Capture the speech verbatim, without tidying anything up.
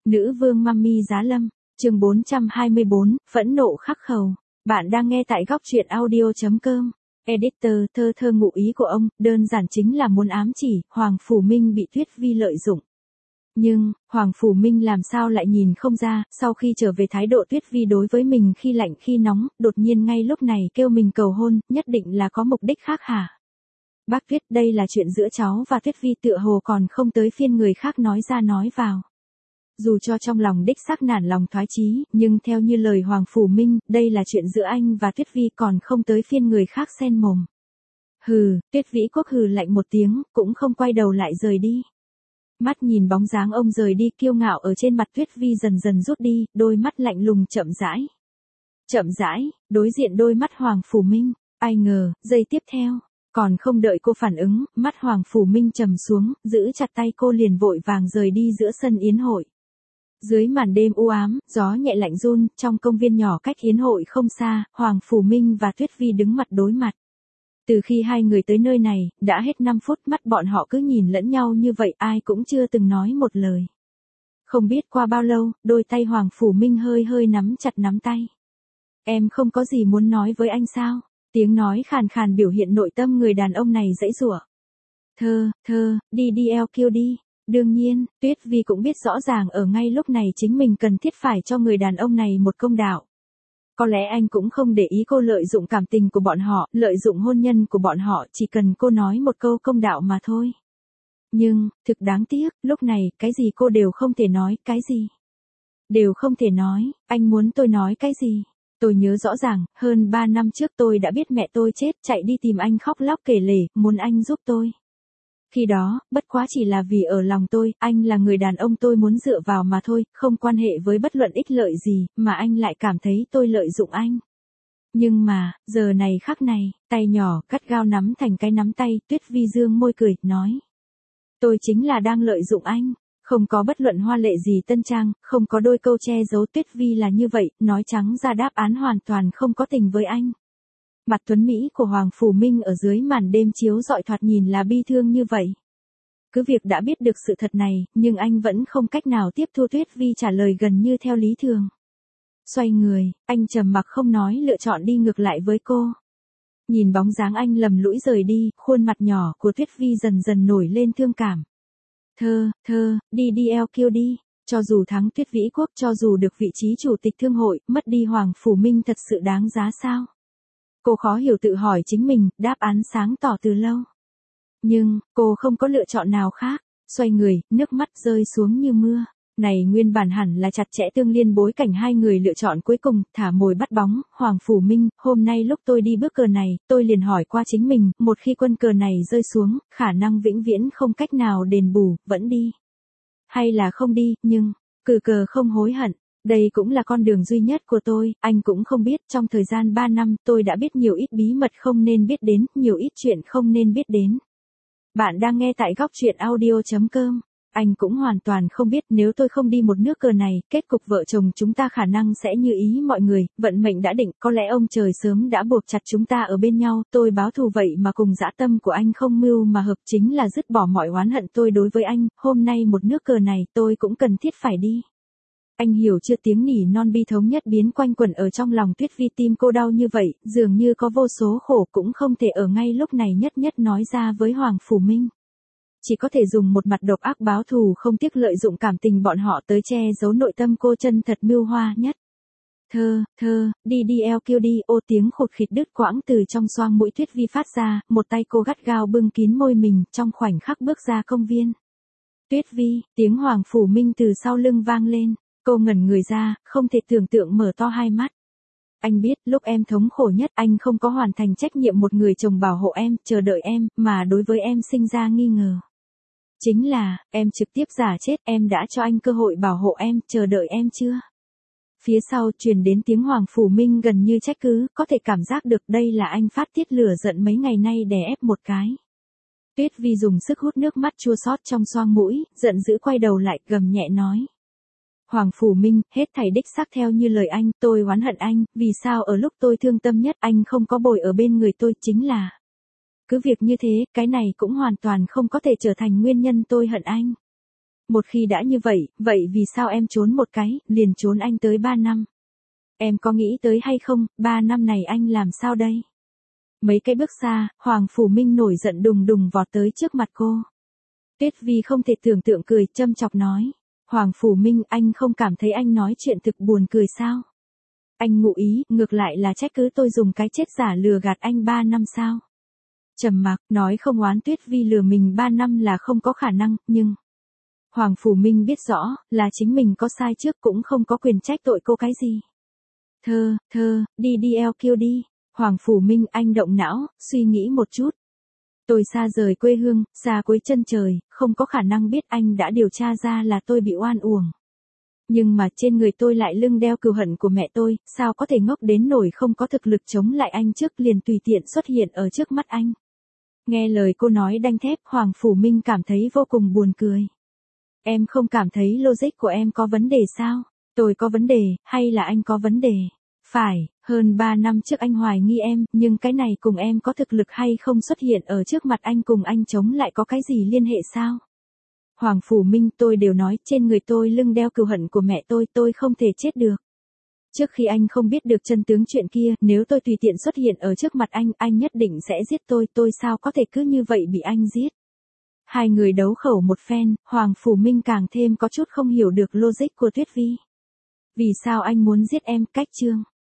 Nữ vương Mummy Giá Lâm, chương bốn trăm hai mươi bốn, phẫn nộ khắc khẩu. Bạn đang nghe tại góc truyện audio chấm com. Editor, thơ thơ ngụ ý của ông, đơn giản chính là muốn ám chỉ, Hoàng Phủ Minh bị Tuyết Vi lợi dụng. Nhưng, Hoàng Phủ Minh làm sao lại nhìn không ra, sau khi trở về thái độ Tuyết Vi đối với mình khi lạnh khi nóng, đột nhiên ngay lúc này kêu mình cầu hôn, nhất định là có mục đích khác hả? Bác Tuyết, đây là chuyện giữa cháu và Tuyết Vi, tựa hồ còn không tới phiên người khác nói ra nói vào. Dù cho trong lòng đích xác nản lòng thoái chí, nhưng theo như lời Hoàng Phủ Minh, đây là chuyện giữa anh và Tuyết Vi, còn không tới phiên người khác xen mồm. Hừ, Tuyết Vĩ Quốc hừ lạnh một tiếng, cũng không quay đầu lại rời đi. Mắt nhìn bóng dáng ông rời đi kiêu ngạo ở trên mặt Tuyết Vi dần dần rút đi, đôi mắt lạnh lùng chậm rãi. Chậm rãi, đối diện đôi mắt Hoàng Phủ Minh, ai ngờ, giây tiếp theo, còn không đợi cô phản ứng, mắt Hoàng Phủ Minh trầm xuống, giữ chặt tay cô liền vội vàng rời đi giữa sân yến hội. Dưới màn đêm u ám, gió nhẹ lạnh run, trong công viên nhỏ cách yến hội không xa, Hoàng Phủ Minh và Tuyết Vi đứng mặt đối mặt. Từ khi hai người tới nơi này, đã hết năm phút, mắt bọn họ cứ nhìn lẫn nhau như vậy, ai cũng chưa từng nói một lời. Không biết qua bao lâu, đôi tay Hoàng Phủ Minh hơi hơi nắm chặt nắm tay. Em không có gì muốn nói với anh sao? Tiếng nói khàn khàn biểu hiện nội tâm người đàn ông này giãy giụa. Thơ, thơ, đi đi eo kêu đi. Đương nhiên, Tuyết Vi cũng biết rõ ràng ở ngay lúc này chính mình cần thiết phải cho người đàn ông này một công đạo. Có lẽ anh cũng không để ý cô lợi dụng cảm tình của bọn họ, lợi dụng hôn nhân của bọn họ, chỉ cần cô nói một câu công đạo mà thôi. Nhưng, thực đáng tiếc, lúc này, cái gì cô đều không thể nói, cái gì? Đều không thể nói, anh muốn tôi nói cái gì? Tôi nhớ rõ ràng, hơn ba năm trước tôi đã biết mẹ tôi chết, chạy đi tìm anh khóc lóc kể lể, muốn anh giúp tôi. Khi đó, bất quá chỉ là vì ở lòng tôi, anh là người đàn ông tôi muốn dựa vào mà thôi, không quan hệ với bất luận ích lợi gì, mà anh lại cảm thấy tôi lợi dụng anh. Nhưng mà, giờ này khắc này, tay nhỏ, cắt gao nắm thành cái nắm tay, Tuyết Vi dương môi cười, nói. Tôi chính là đang lợi dụng anh, không có bất luận hoa lệ gì tân trang, không có đôi câu che giấu, Tuyết Vi là như vậy, nói trắng ra đáp án hoàn toàn không có tình với anh. Mặt tuấn Mỹ của Hoàng Phủ Minh ở dưới màn đêm chiếu rọi thoạt nhìn là bi thương như vậy. Cứ việc đã biết được sự thật này, nhưng anh vẫn không cách nào tiếp thu Tuyết Vi trả lời gần như theo lý thường. Xoay người, anh trầm mặc không nói, lựa chọn đi ngược lại với cô. Nhìn bóng dáng anh lầm lũi rời đi, khuôn mặt nhỏ của Tuyết Vi dần dần nổi lên thương cảm. Thơ, thơ, đi đi eo kêu đi. Cho dù thắng Tuyết Vĩ Quốc, cho dù được vị trí chủ tịch thương hội, mất đi Hoàng Phủ Minh thật sự đáng giá sao? Cô khó hiểu tự hỏi chính mình, đáp án sáng tỏ từ lâu. Nhưng, cô không có lựa chọn nào khác. Xoay người, nước mắt rơi xuống như mưa. Này nguyên bản hẳn là chặt chẽ tương liên bối cảnh hai người lựa chọn cuối cùng, thả mồi bắt bóng, Hoàng Phủ Minh, hôm nay lúc tôi đi bước cờ này, tôi liền hỏi qua chính mình, một khi quân cờ này rơi xuống, khả năng vĩnh viễn không cách nào đền bù, vẫn đi. Hay là không đi, nhưng, cừ cờ không hối hận. Đây cũng là con đường duy nhất của tôi, anh cũng không biết, trong thời gian ba năm tôi đã biết nhiều ít bí mật không nên biết đến, nhiều ít chuyện không nên biết đến. Bạn đang nghe tại góc truyện audio chấm com. Anh cũng hoàn toàn không biết nếu tôi không đi một nước cờ này, kết cục vợ chồng chúng ta khả năng sẽ như ý mọi người, vận mệnh đã định, có lẽ ông trời sớm đã buộc chặt chúng ta ở bên nhau, tôi báo thù vậy mà cùng dã tâm của anh không mưu mà hợp, chính là dứt bỏ mọi oán hận tôi đối với anh, hôm nay một nước cờ này tôi cũng cần thiết phải đi. Anh hiểu chưa, tiếng nỉ non bi thống nhất biến quanh quẩn ở trong lòng Tuyết Vi, tim cô đau như vậy, dường như có vô số khổ cũng không thể ở ngay lúc này nhất nhất nói ra với Hoàng Phủ Minh. Chỉ có thể dùng một mặt độc ác báo thù, không tiếc lợi dụng cảm tình bọn họ tới che giấu nội tâm cô chân thật mưu hoa nhất. Thơ, thơ, đi đi eo kêu đi, ô tiếng khụt khịt đứt quãng từ trong xoang mũi Tuyết Vi phát ra, một tay cô gắt gao bưng kín môi mình, trong khoảnh khắc bước ra công viên. Tuyết Vi, tiếng Hoàng Phủ Minh từ sau lưng vang lên. Cô ngẩn người ra, không thể tưởng tượng mở to hai mắt. Anh biết, lúc em thống khổ nhất, anh không có hoàn thành trách nhiệm một người chồng bảo hộ em, chờ đợi em, mà đối với em sinh ra nghi ngờ. Chính là, em trực tiếp giả chết, em đã cho anh cơ hội bảo hộ em, chờ đợi em chưa? Phía sau truyền đến tiếng Hoàng Phủ Minh gần như trách cứ, có thể cảm giác được đây là anh phát tiết lửa giận mấy ngày nay đè ép một cái. Tuyết Vi dùng sức hút nước mắt chua xót trong xoang mũi, giận dữ quay đầu lại, gầm nhẹ nói. Hoàng Phủ Minh, hết thảy đích xác theo như lời anh, tôi oán hận anh, vì sao ở lúc tôi thương tâm nhất anh không có bồi ở bên người tôi, chính là. Cứ việc như thế, cái này cũng hoàn toàn không có thể trở thành nguyên nhân tôi hận anh. Một khi đã như vậy, vậy vì sao em trốn một cái, liền trốn anh tới ba năm? Em có nghĩ tới hay không, ba năm này anh làm sao đây? Mấy cái bước xa, Hoàng Phủ Minh nổi giận đùng đùng vọt tới trước mặt cô. Tuyết Vi không thể tưởng tượng cười, châm chọc nói. Hoàng Phủ Minh, anh không cảm thấy anh nói chuyện thực buồn cười sao? Anh ngụ ý, ngược lại là trách cứ tôi dùng cái chết giả lừa gạt anh ba năm sao? Trầm mặc, nói không oán Tuyết Vi lừa mình ba năm là không có khả năng, nhưng... Hoàng Phủ Minh biết rõ, là chính mình có sai trước cũng không có quyền trách tội cô cái gì. Thơ, thơ, đi đi eo kêu đi. Hoàng Phủ Minh, anh động não, suy nghĩ một chút. Tôi xa rời quê hương, xa cuối chân trời, không có khả năng biết anh đã điều tra ra là tôi bị oan uổng. Nhưng mà trên người tôi lại lưng đeo cừu hận của mẹ tôi, sao có thể ngốc đến nổi không có thực lực chống lại anh trước liền tùy tiện xuất hiện ở trước mắt anh. Nghe lời cô nói đanh thép, Hoàng Phủ Minh cảm thấy vô cùng buồn cười. Em không cảm thấy logic của em có vấn đề sao? Tôi có vấn đề, hay là anh có vấn đề? Phải, hơn ba năm trước anh hoài nghi em, nhưng cái này cùng em có thực lực hay không xuất hiện ở trước mặt anh cùng anh chống lại có cái gì liên hệ sao? Hoàng Phủ Minh, tôi đều nói, trên người tôi lưng đeo cừu hận của mẹ tôi, tôi không thể chết được. Trước khi anh không biết được chân tướng chuyện kia, nếu tôi tùy tiện xuất hiện ở trước mặt anh, anh nhất định sẽ giết tôi, tôi sao có thể cứ như vậy bị anh giết? Hai người đấu khẩu một phen, Hoàng Phủ Minh càng thêm có chút không hiểu được logic của Tuyết Vi. Vì sao anh muốn giết em, cách chương?